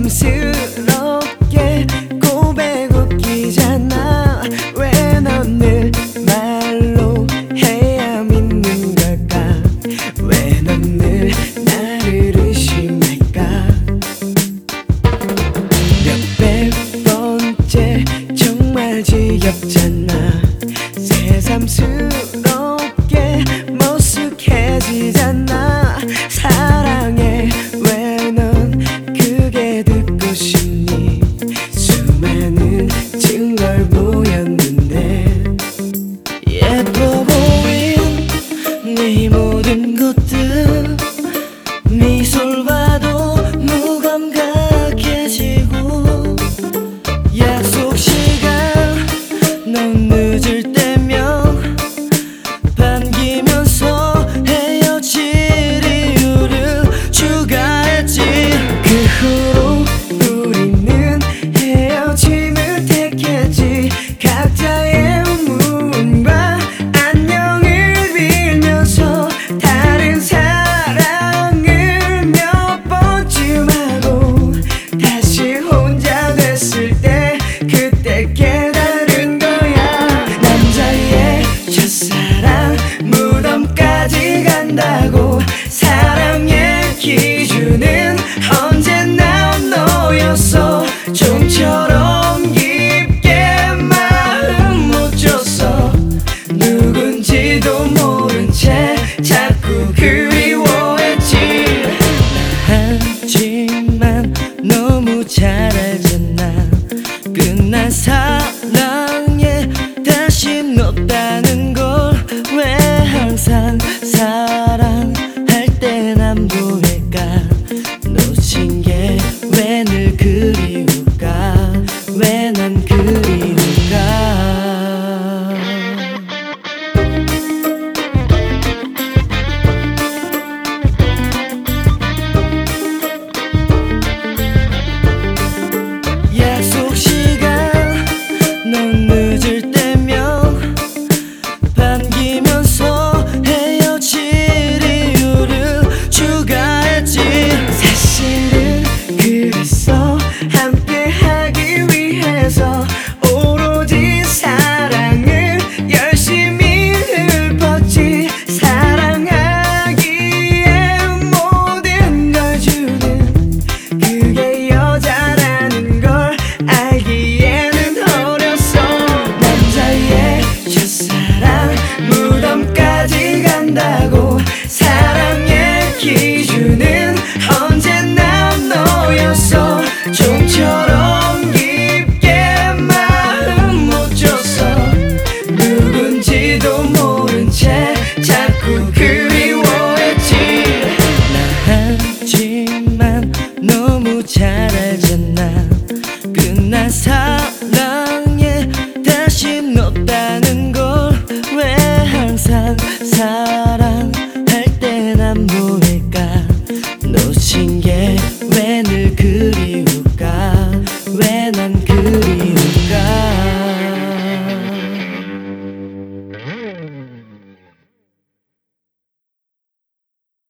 새삼스럽게 고백 웃기잖아. 왜 넌 늘 말로 해야 믿는 걸까? 왜 넌 늘 나를 의심할까? 몇백 번째 정말 지겹잖아. 새삼스럽게 머쓱해지잖아. 사랑해 왜 넌 그게 듣고 싶니? 수많은 증거를 보였는데 예뻐 보인 네 모든 것들 미소를 봐도 무감각해지고 약속 시간 넌 늦을 때면 반기면서 헤어질 이유를 추가했지. 그 후로 우리는 헤어짐을 택했지. 각자의 운명과 안녕을 빌면서 다른 사랑을 몇 번쯤 하고 다시 혼자 됐을 때 그때 깨달은 거야. 남자의 첫사랑 무덤까지 간다고. 사랑의 기준은 언제나 너였어. 좀처럼 깊게 마음 못 줬어. 누군지도 모른 채 자꾸 그리워했지. 하지만 너무 잘 알잖아. 끝난 사랑에 다신 없다는 걸. 왜 항상 사랑할 땐 안 보일까? 놓친 게 왜 늘 그리울까? 왜 난 그리울까? 약속 시간 넌 늦을 때면 반기면서 헤어질 이유를 추가했지. 사실은 그랬어. 함께하기 위해서 오로지 사랑을 열심히 읊었지. 사랑하기에 모든 걸 주는 그게 여자라는 걸 알기에는 어렸어. 남자의 첫사랑 무덤까지 간다고. 사랑의 기준은 언제나 너였어. 좀처럼 깊게 마음 못 줬어. 누군지도 모른 채 자꾸 그리워했지. 나 하지만 너무 잘 알잖아. 끝난 사랑에 다신 없다는 걸. 왜 항상 사랑할 땐 안 보일까? 놓친 게 왜 늘 그리